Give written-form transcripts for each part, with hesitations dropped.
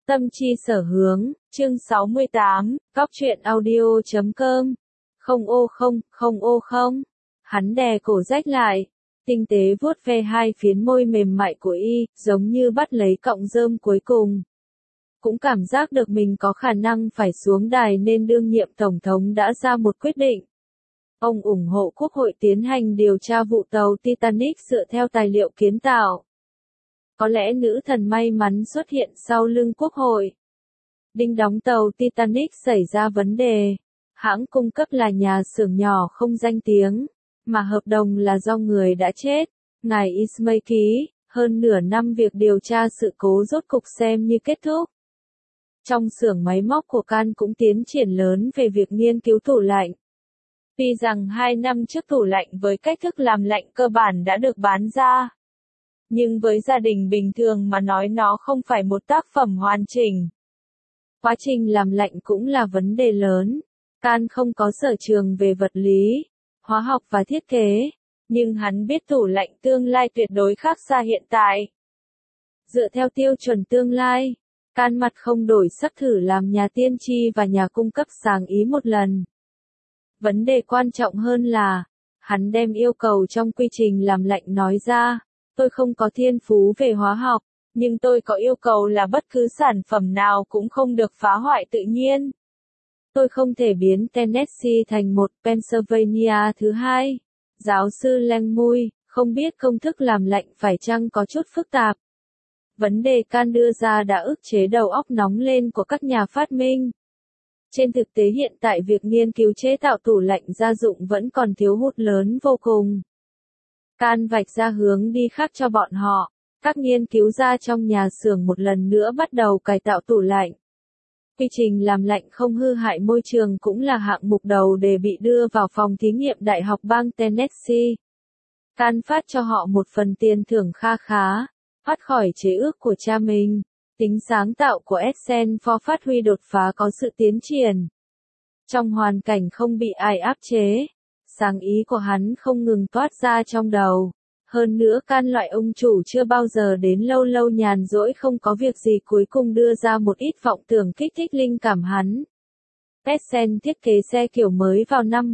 Tâm chi sở hướng, chương 68, Cóc truyện audio.com. Không. Hắn đè cổ rách lại, tinh tế vuốt ve hai phiến môi mềm mại của y, giống như bắt lấy cọng rơm cuối cùng. Cũng cảm giác được mình có khả năng phải xuống đài nên đương nhiệm tổng thống đã ra một quyết định. Ông ủng hộ Quốc hội tiến hành điều tra vụ tàu Titanic dựa theo tài liệu kiến tạo. Có lẽ nữ thần may mắn xuất hiện sau lưng Quốc hội. Đinh đóng tàu Titanic xảy ra vấn đề. Hãng cung cấp là nhà xưởng nhỏ không danh tiếng, mà hợp đồng là do người đã chết. Ngài Ismay ký, hơn nửa năm việc điều tra sự cố rốt cục xem như kết thúc. Trong xưởng máy móc của Can cũng tiến triển lớn về việc nghiên cứu tủ lạnh. Tuy rằng 2 năm trước tủ lạnh với cách thức làm lạnh cơ bản đã được bán ra. Nhưng với gia đình bình thường mà nói nó không phải một tác phẩm hoàn chỉnh. Quá trình làm lạnh cũng là vấn đề lớn. Can không có sở trường về vật lý, hóa học và thiết kế, nhưng hắn biết tủ lạnh tương lai tuyệt đối khác xa hiện tại. Dựa theo tiêu chuẩn tương lai, Can mặt không đổi sắc thử làm nhà tiên tri và nhà cung cấp sáng ý một lần. Vấn đề quan trọng hơn là, hắn đem yêu cầu trong quy trình làm lạnh nói ra, tôi không có thiên phú về hóa học, nhưng tôi có yêu cầu là bất cứ sản phẩm nào cũng không được phá hoại tự nhiên. Tôi không thể biến Tennessee thành một Pennsylvania thứ hai. Giáo sư Langmuir, không biết công thức làm lạnh phải chăng có chút phức tạp. Vấn đề Can đưa ra đã ức chế đầu óc nóng lên của các nhà phát minh. Trên thực tế hiện tại việc nghiên cứu chế tạo tủ lạnh gia dụng vẫn còn thiếu hụt lớn vô cùng. Can vạch ra hướng đi khác cho bọn họ. Các nghiên cứu gia trong nhà xưởng một lần nữa bắt đầu cải tạo tủ lạnh. Quy trình làm lạnh không hư hại môi trường cũng là hạng mục đầu để bị đưa vào phòng thí nghiệm Đại học bang Tennessee. Can phát cho họ một phần tiền thưởng kha khá, thoát khỏi chế ước của cha mình. Tính sáng tạo của Stanford phát huy đột phá có sự tiến triển. Trong hoàn cảnh không bị ai áp chế, sáng ý của hắn không ngừng toát ra trong đầu. Hơn nữa Can loại ông chủ chưa bao giờ đến lâu lâu nhàn rỗi không có việc gì cuối cùng đưa ra một ít vọng tưởng kích thích linh cảm hắn. Petersen thiết kế xe kiểu mới vào năm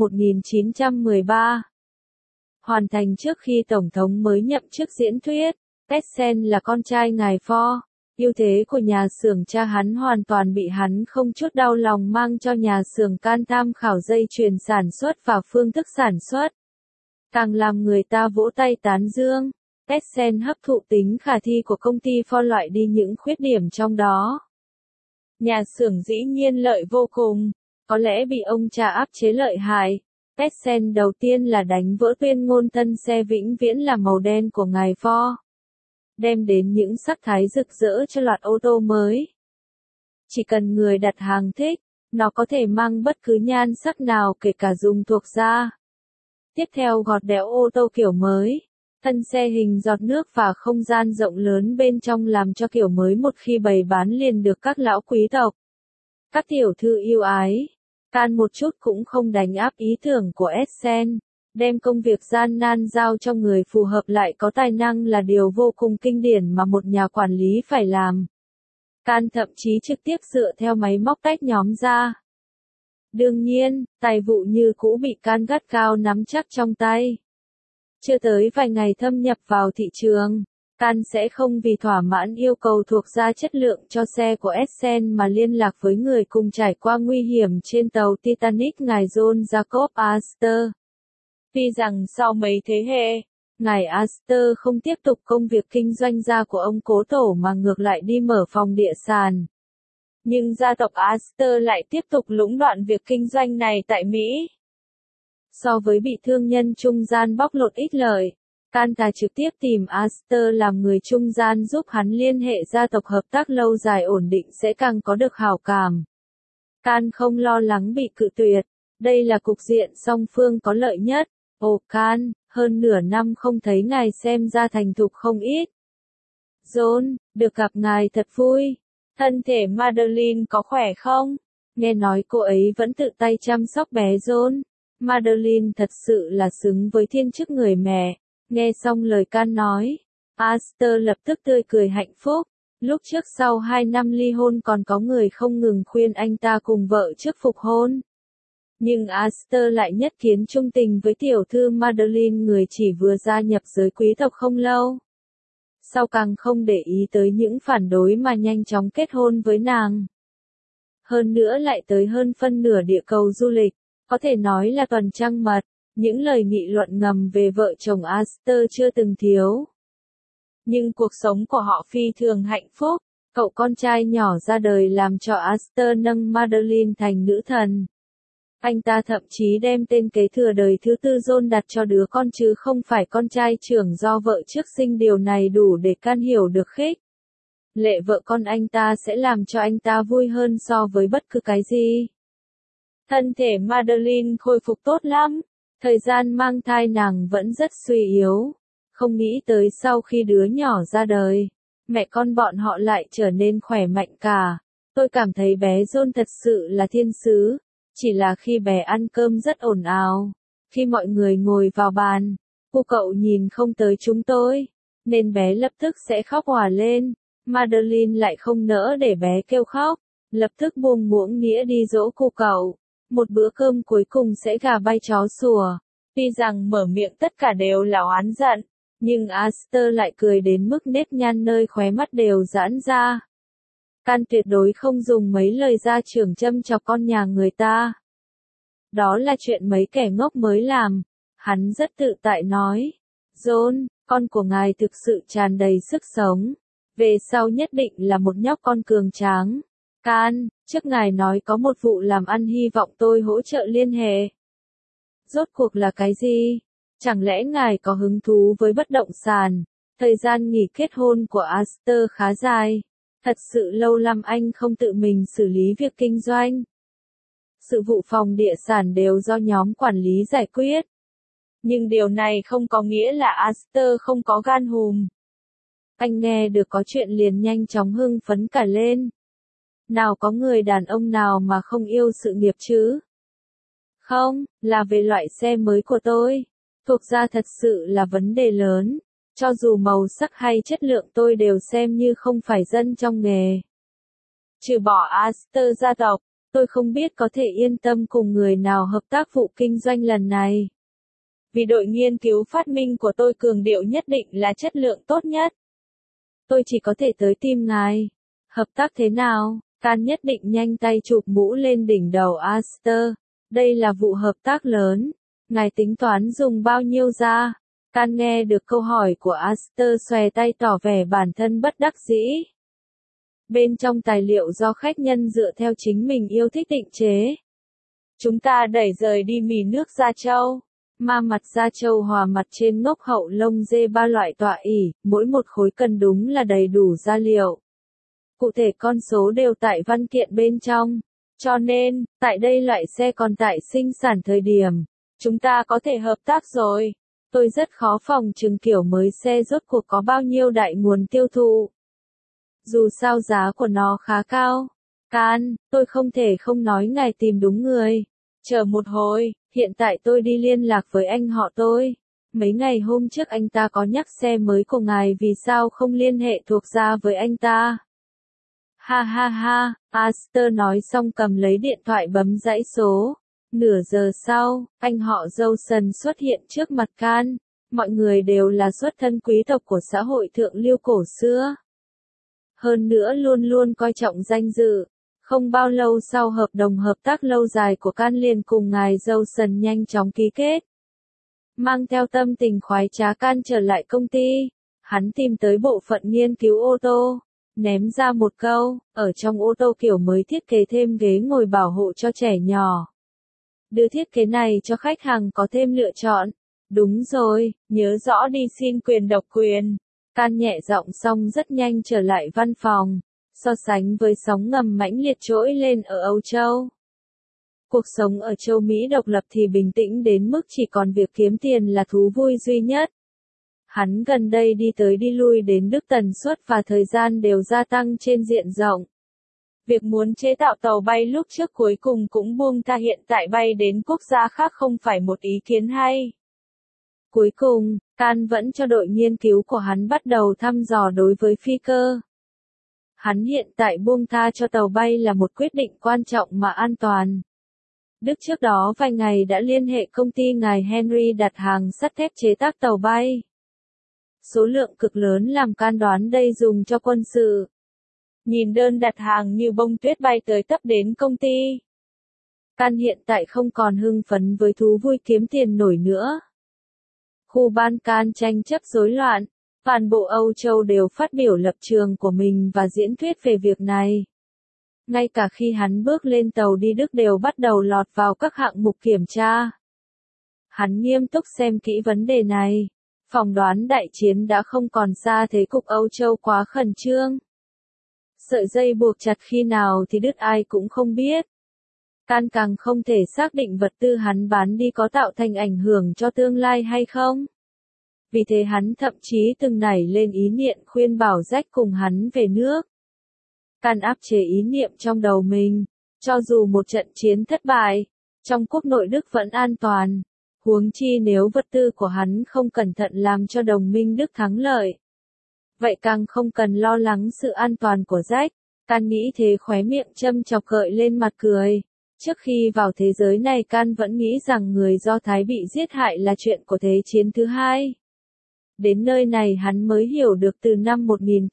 1913. Hoàn thành trước khi Tổng thống mới nhậm chức diễn thuyết. Petersen là con trai ngài Ford. Ưu thế của nhà xưởng cha hắn hoàn toàn bị hắn không chút đau lòng mang cho nhà xưởng Can tham khảo dây chuyền sản xuất và phương thức sản xuất. Càng làm người ta vỗ tay tán dương. Petersen hấp thụ tính khả thi của công ty Ford loại đi những khuyết điểm trong đó. Nhà xưởng dĩ nhiên lợi vô cùng, có lẽ bị ông cha áp chế lợi hại. Petersen đầu tiên là đánh vỡ tuyên ngôn thân xe vĩnh viễn là màu đen của ngài Ford. Đem đến những sắc thái rực rỡ cho loạt ô tô mới. Chỉ cần người đặt hàng thích, nó có thể mang bất cứ nhan sắc nào kể cả dùng thuộc da. Tiếp theo gọt đẽo ô tô kiểu mới. Thân xe hình giọt nước và không gian rộng lớn bên trong làm cho kiểu mới một khi bày bán liền được các lão quý tộc. Các tiểu thư yêu ái. Can một chút cũng không đánh áp ý tưởng của Essen. Đem công việc gian nan giao cho người phù hợp lại có tài năng là điều vô cùng kinh điển mà một nhà quản lý phải làm. Can thậm chí trực tiếp dựa theo máy móc tách nhóm ra. Đương nhiên, tài vụ như cũ bị Can gắt gao nắm chắc trong tay. Chưa tới vài ngày thâm nhập vào thị trường, Can sẽ không vì thỏa mãn yêu cầu thuộc da chất lượng cho xe của Essen mà liên lạc với người cùng trải qua nguy hiểm trên tàu Titanic ngài John Jacob Astor. Tuy rằng sau mấy thế hệ, ngài Astor không tiếp tục công việc kinh doanh gia của ông cố tổ mà ngược lại đi mở phòng địa sản. Nhưng gia tộc Astor lại tiếp tục lũng đoạn việc kinh doanh này tại Mỹ. So với bị thương nhân trung gian bóc lột ích lợi, Can thà trực tiếp tìm Astor làm người trung gian giúp hắn liên hệ gia tộc hợp tác lâu dài ổn định sẽ càng có được hảo cảm. Can không lo lắng bị cự tuyệt, đây là cục diện song phương có lợi nhất. Ồ Can, hơn nửa năm không thấy ngài xem ra thành thục không ít. John, được gặp ngài thật vui. Thân thể Madeline có khỏe không? Nghe nói cô ấy vẫn tự tay chăm sóc bé John. Madeline thật sự là xứng với thiên chức người mẹ. Nghe xong lời Can nói, Astor lập tức tươi cười hạnh phúc. Lúc trước sau 2 năm ly hôn còn có người không ngừng khuyên anh ta cùng vợ trước phục hôn. Nhưng Astor lại nhất kiến trung tình với tiểu thư Madeline, người chỉ vừa gia nhập giới quý tộc không lâu. Sau càng không để ý tới những phản đối mà nhanh chóng kết hôn với nàng. Hơn nữa lại tới hơn phân nửa địa cầu du lịch, có thể nói là tuần trăng mật, những lời nghị luận ngầm về vợ chồng Astor chưa từng thiếu. Nhưng cuộc sống của họ phi thường hạnh phúc, cậu con trai nhỏ ra đời làm cho Astor nâng Madeline thành nữ thần. Anh ta thậm chí đem tên kế thừa đời thứ tư John đặt cho đứa con chứ không phải con trai trưởng do vợ trước sinh, điều này đủ để can hiểu được khích lệ vợ con anh ta sẽ làm cho anh ta vui hơn so với bất cứ cái gì. Thân thể Madeline khôi phục tốt lắm, thời gian mang thai nàng vẫn rất suy yếu. Không nghĩ tới sau khi đứa nhỏ ra đời, mẹ con bọn họ lại trở nên khỏe mạnh cả. Tôi cảm thấy bé John thật sự là thiên sứ, chỉ là khi bé ăn cơm rất ồn ào. Khi mọi người ngồi vào bàn, cô cậu nhìn không tới chúng tôi, nên bé lập tức sẽ khóc òa lên. Madeline lại không nỡ để bé kêu khóc, lập tức buông muỗng nĩa đi dỗ cô cậu. Một bữa cơm cuối cùng sẽ gà bay chó sủa. Tuy rằng mở miệng tất cả đều là oán giận, nhưng Astor lại cười đến mức nếp nhăn nơi khóe mắt đều giãn ra. Can tuyệt đối không dùng mấy lời gia trưởng châm chọc con nhà người ta. Đó là chuyện mấy kẻ ngốc mới làm. Hắn rất tự tại nói. John, con của ngài thực sự tràn đầy sức sống. Về sau nhất định là một nhóc con cường tráng. Can, trước ngài nói có một vụ làm ăn hy vọng tôi hỗ trợ liên hệ. Rốt cuộc là cái gì? Chẳng lẽ ngài có hứng thú với bất động sản? Thời gian nghỉ kết hôn của Astor khá dài. Thật sự lâu lắm anh không tự mình xử lý việc kinh doanh. Sự vụ phòng địa sản đều do nhóm quản lý giải quyết. Nhưng điều này không có nghĩa là Astor không có gan hùm. Anh nghe được có chuyện liền nhanh chóng hưng phấn cả lên. Nào có người đàn ông nào mà không yêu sự nghiệp chứ? Không, là về loại xe mới của tôi. Thuộc ra thật sự là vấn đề lớn. Cho dù màu sắc hay chất lượng tôi đều xem như không phải dân trong nghề. Trừ bỏ Astor gia tộc, tôi không biết có thể yên tâm cùng người nào hợp tác vụ kinh doanh lần này. Vì đội nghiên cứu phát minh của tôi cường điệu nhất định là chất lượng tốt nhất. Tôi chỉ có thể tới tìm ngài. Hợp tác thế nào? Can nhất định nhanh tay chụp mũ lên đỉnh đầu Astor. Đây là vụ hợp tác lớn. Ngài tính toán dùng bao nhiêu ra? Can nghe được câu hỏi của Astor xòe tay tỏ vẻ bản thân bất đắc dĩ. Bên trong tài liệu do khách nhân dựa theo chính mình yêu thích định chế. Chúng ta đẩy rời đi mì nước da trâu. Ma mặt da trâu hòa mặt trên ngốc hậu lông dê 3 loại tọa ỉ, mỗi một khối cần đúng là đầy đủ gia liệu. Cụ thể con số đều tại văn kiện bên trong. Cho nên, tại đây loại xe còn tại sinh sản thời điểm, chúng ta có thể hợp tác rồi. Tôi rất khó phòng chừng kiểu mới xe rốt cuộc có bao nhiêu đại nguồn tiêu thụ. Dù sao giá của nó khá cao. Can, tôi không thể không nói ngài tìm đúng người. Chờ một hồi, hiện tại tôi đi liên lạc với anh họ tôi. Mấy ngày hôm trước anh ta có nhắc xe mới của ngài, vì sao không liên hệ thuộc ra với anh ta? Ha ha ha, Astor nói xong cầm lấy điện thoại bấm dãy số. Nửa giờ sau, anh họ Johnson xuất hiện trước mặt Can. Mọi người đều là xuất thân quý tộc của xã hội thượng lưu cổ xưa. Hơn nữa luôn luôn coi trọng danh dự. Không bao lâu sau hợp đồng hợp tác lâu dài của Can liền cùng ngài Johnson nhanh chóng ký kết. Mang theo tâm tình khoái trá, Can trở lại công ty. Hắn tìm tới bộ phận nghiên cứu ô tô. Ném ra một câu, ở trong ô tô kiểu mới thiết kế thêm ghế ngồi bảo hộ cho trẻ nhỏ. Đưa thiết kế này cho khách hàng có thêm lựa chọn. Đúng rồi, nhớ rõ đi xin quyền độc quyền. Can nhẹ giọng xong rất nhanh trở lại văn phòng. So sánh với sóng ngầm mãnh liệt trỗi lên ở Âu Châu, cuộc sống ở châu Mỹ độc lập thì bình tĩnh đến mức chỉ còn việc kiếm tiền là thú vui duy nhất. Hắn gần đây đi tới đi lui đến Đức, tần suất và thời gian đều gia tăng trên diện rộng. Việc muốn chế tạo tàu bay lúc trước cuối cùng cũng buông tha, hiện tại bay đến quốc gia khác không phải một ý kiến hay. Cuối cùng, Can vẫn cho đội nghiên cứu của hắn bắt đầu thăm dò đối với phi cơ. Hắn hiện tại buông tha cho tàu bay là một quyết định quan trọng mà an toàn. Đức trước đó vài ngày đã liên hệ công ty ngài Henry đặt hàng sắt thép chế tác tàu bay. Số lượng cực lớn làm Can đoán đây dùng cho quân sự. Nhìn đơn đặt hàng như bông tuyết bay tới tấp đến công ty. Can hiện tại không còn hưng phấn với thú vui kiếm tiền nổi nữa. Khu Balkan tranh chấp rối loạn, toàn bộ Âu Châu đều phát biểu lập trường của mình và diễn thuyết về việc này. Ngay cả khi hắn bước lên tàu đi Đức đều bắt đầu lọt vào các hạng mục kiểm tra. Hắn nghiêm túc xem kỹ vấn đề này. Phỏng đoán đại chiến đã không còn xa thế cục Âu Châu quá khẩn trương. Sợi dây buộc chặt khi nào thì đứt ai cũng không biết. Can càng không thể xác định vật tư hắn bán đi có tạo thành ảnh hưởng cho tương lai hay không. Vì thế hắn thậm chí từng nảy lên ý niệm khuyên bảo Jack cùng hắn về nước. Can áp chế ý niệm trong đầu mình, cho dù một trận chiến thất bại, trong quốc nội Đức vẫn an toàn, huống chi nếu vật tư của hắn không cẩn thận làm cho đồng minh Đức thắng lợi. Vậy càng không cần lo lắng sự an toàn của Jack. Can nghĩ thế khóe miệng châm chọc gợi lên mặt cười. Trước khi vào thế giới này Can vẫn nghĩ rằng người Do Thái bị giết hại là chuyện của Thế chiến thứ hai. Đến nơi này hắn mới hiểu được từ năm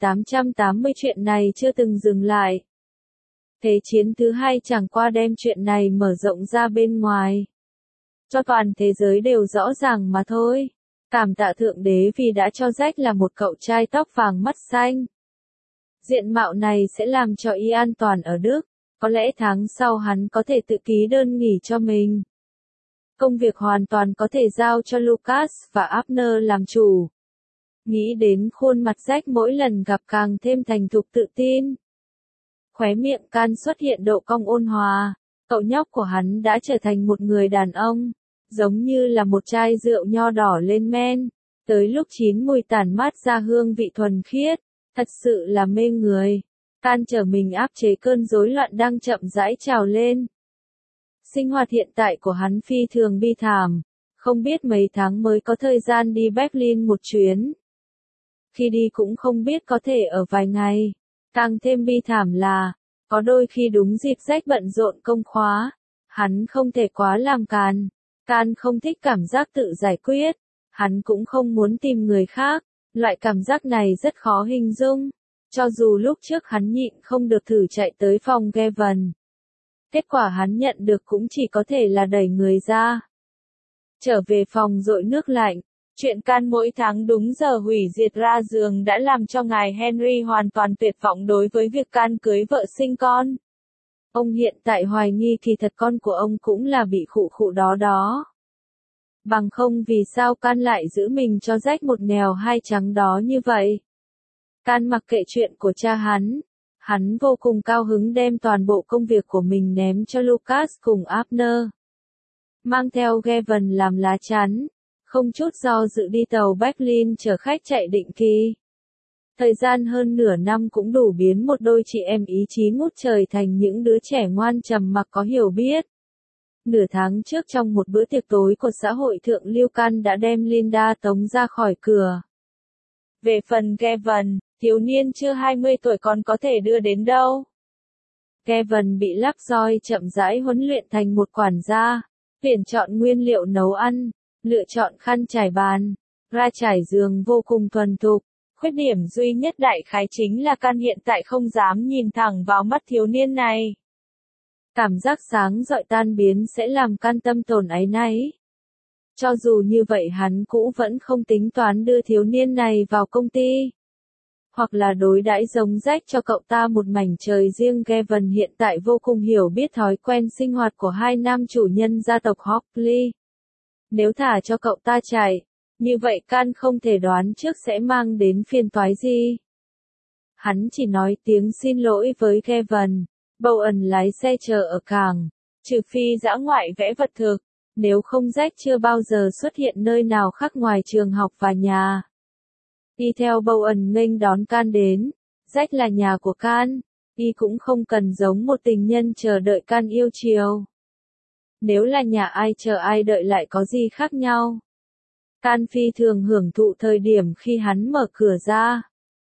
1880 chuyện này chưa từng dừng lại. Thế chiến thứ hai chẳng qua đem chuyện này mở rộng ra bên ngoài. Cho toàn thế giới đều rõ ràng mà thôi. Cảm tạ Thượng Đế vì đã cho Jack là một cậu trai tóc vàng mắt xanh. Diện mạo này sẽ làm cho y an toàn ở Đức. Có lẽ tháng sau hắn có thể tự ký đơn nghỉ cho mình. Công việc hoàn toàn có thể giao cho Lucas và Abner làm chủ. Nghĩ đến khuôn mặt Jack mỗi lần gặp càng thêm thành thục tự tin. Khóe miệng Can xuất hiện độ cong ôn hòa. Cậu nhóc của hắn đã trở thành một người đàn ông. Giống như là một chai rượu nho đỏ lên men. Tới lúc chín mùi tản mát ra hương vị thuần khiết. Thật sự là mê người. Can trở mình áp chế cơn rối loạn đang chậm rãi trào lên. Sinh hoạt hiện tại của hắn phi thường bi thảm. Không biết mấy tháng mới có thời gian đi Berlin một chuyến. Khi đi cũng không biết có thể ở vài ngày. Càng thêm bi thảm là, có đôi khi đúng dịp Jack bận rộn công khóa. Hắn không thể quá làm càn. Can không thích cảm giác tự giải quyết. Hắn cũng không muốn tìm người khác. Loại cảm giác này rất khó hình dung. Cho dù lúc trước hắn nhịn không được thử chạy tới phòng Gavin. Kết quả hắn nhận được cũng chỉ có thể là đẩy người ra. Trở về phòng dội nước lạnh. Chuyện Can mỗi tháng đúng giờ hủy diệt ra giường đã làm cho ngài Henry hoàn toàn tuyệt vọng đối với việc Can cưới vợ sinh con. Ông hiện tại hoài nghi kỳ thật con của ông cũng là bị khụ khụ đó. Bằng không vì sao Can lại giữ mình cho Jack một nghèo hai trắng đó như vậy. Can mặc kệ chuyện của cha hắn. Hắn vô cùng cao hứng đem toàn bộ công việc của mình ném cho Lucas cùng Abner. Mang theo Gavin làm lá chắn. Không chút do dự đi tàu Berlin chở khách chạy định kỳ. Thời gian hơn nửa năm cũng đủ biến một đôi chị em ý chí ngút trời thành những đứa trẻ ngoan trầm mặc có hiểu biết. Nửa tháng trước trong một bữa tiệc tối của xã hội thượng lưu Can đã đem Linda tống ra khỏi cửa. Về phần Gavin, thiếu niên chưa 20 tuổi còn có thể đưa đến đâu. Gavin bị lắp roi chậm rãi huấn luyện thành một quản gia, tuyển chọn nguyên liệu nấu ăn, lựa chọn khăn trải bàn, ra trải giường vô cùng thuần thục. Khuyết điểm duy nhất đại khái chính là Can hiện tại không dám nhìn thẳng vào mắt thiếu niên này. Cảm giác sáng rọi tan biến sẽ làm Can tâm tổn áy náy. Cho dù như vậy hắn cũng vẫn không tính toán đưa thiếu niên này vào công ty. Hoặc là đối đãi giống Jack cho cậu ta một mảnh trời riêng. Gavin hiện tại vô cùng hiểu biết thói quen sinh hoạt của hai nam chủ nhân gia tộc Hockley. Nếu thả cho cậu ta chạy, như vậy Can không thể đoán trước sẽ mang đến phiền toái gì. Hắn chỉ nói tiếng xin lỗi với Gavin. Bowen lái xe chờ ở cảng, trừ phi dã ngoại vẽ vật thực, nếu không Jack chưa bao giờ xuất hiện nơi nào khác ngoài trường học và nhà. Đi theo Bowen nghênh đón Can đến, Jack là nhà của Can, y cũng không cần giống một tình nhân chờ đợi Can yêu chiều. Nếu là nhà ai chờ ai đợi lại có gì khác nhau. Can phi thường hưởng thụ thời điểm khi hắn mở cửa ra.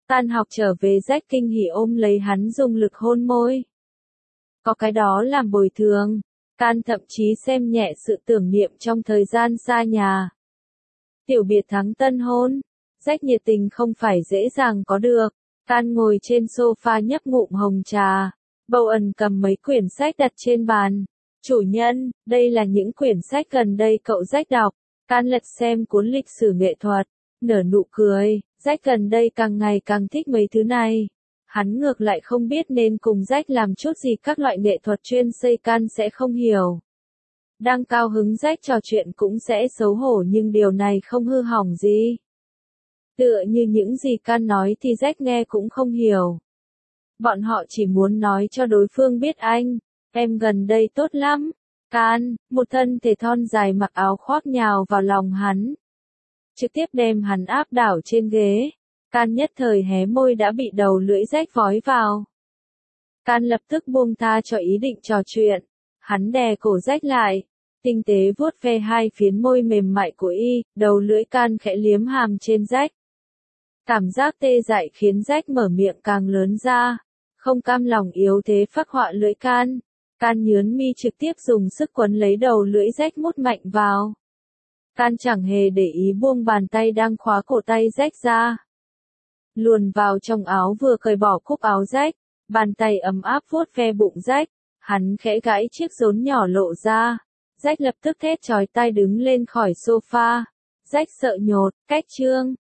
Tan học trở về Jack kinh hỉ ôm lấy hắn dùng lực hôn môi. Có cái đó làm bồi thường. Can thậm chí xem nhẹ sự tưởng niệm trong thời gian xa nhà. Tiểu biệt thắng tân hôn. Jack nhiệt tình không phải dễ dàng có được. Can ngồi trên sofa nhấp ngụm hồng trà. Bowen cầm mấy quyển sách đặt trên bàn. Chủ nhân, đây là những quyển sách gần đây cậu Jack đọc. Can lật xem cuốn lịch sử nghệ thuật. Nở nụ cười. Jack gần đây càng ngày càng thích mấy thứ này. Hắn ngược lại không biết nên cùng Jack làm chút gì, các loại nghệ thuật chuyên xây Can sẽ không hiểu. Đang cao hứng Jack trò chuyện cũng sẽ xấu hổ, nhưng điều này không hư hỏng gì. Tựa như những gì Can nói thì Jack nghe cũng không hiểu. Bọn họ chỉ muốn nói cho đối phương biết anh, em gần đây tốt lắm. Can, một thân thể thon dài mặc áo khoác nhào vào lòng hắn. Trực tiếp đem hắn áp đảo trên ghế. Can nhất thời hé môi đã bị đầu lưỡi Jack vói vào. Can lập tức buông tha cho ý định trò chuyện. Hắn đè cổ Jack lại. Tinh tế vuốt ve hai phiến môi mềm mại của y, đầu lưỡi Can khẽ liếm hàm trên Jack. Cảm giác tê dại khiến Jack mở miệng càng lớn ra. Không cam lòng yếu thế phác họa lưỡi Can. Can nhướn mi trực tiếp dùng sức quấn lấy đầu lưỡi Jack mút mạnh vào. Can chẳng hề để ý buông bàn tay đang khóa cổ tay Jack ra. Luồn vào trong áo vừa cởi bỏ cúc áo Jack. Bàn tay ấm áp vuốt ve bụng Jack. Hắn khẽ gãi chiếc rốn nhỏ lộ ra. Jack lập tức thét chói tai đứng lên khỏi sofa. Jack sợ nhột, cách chương.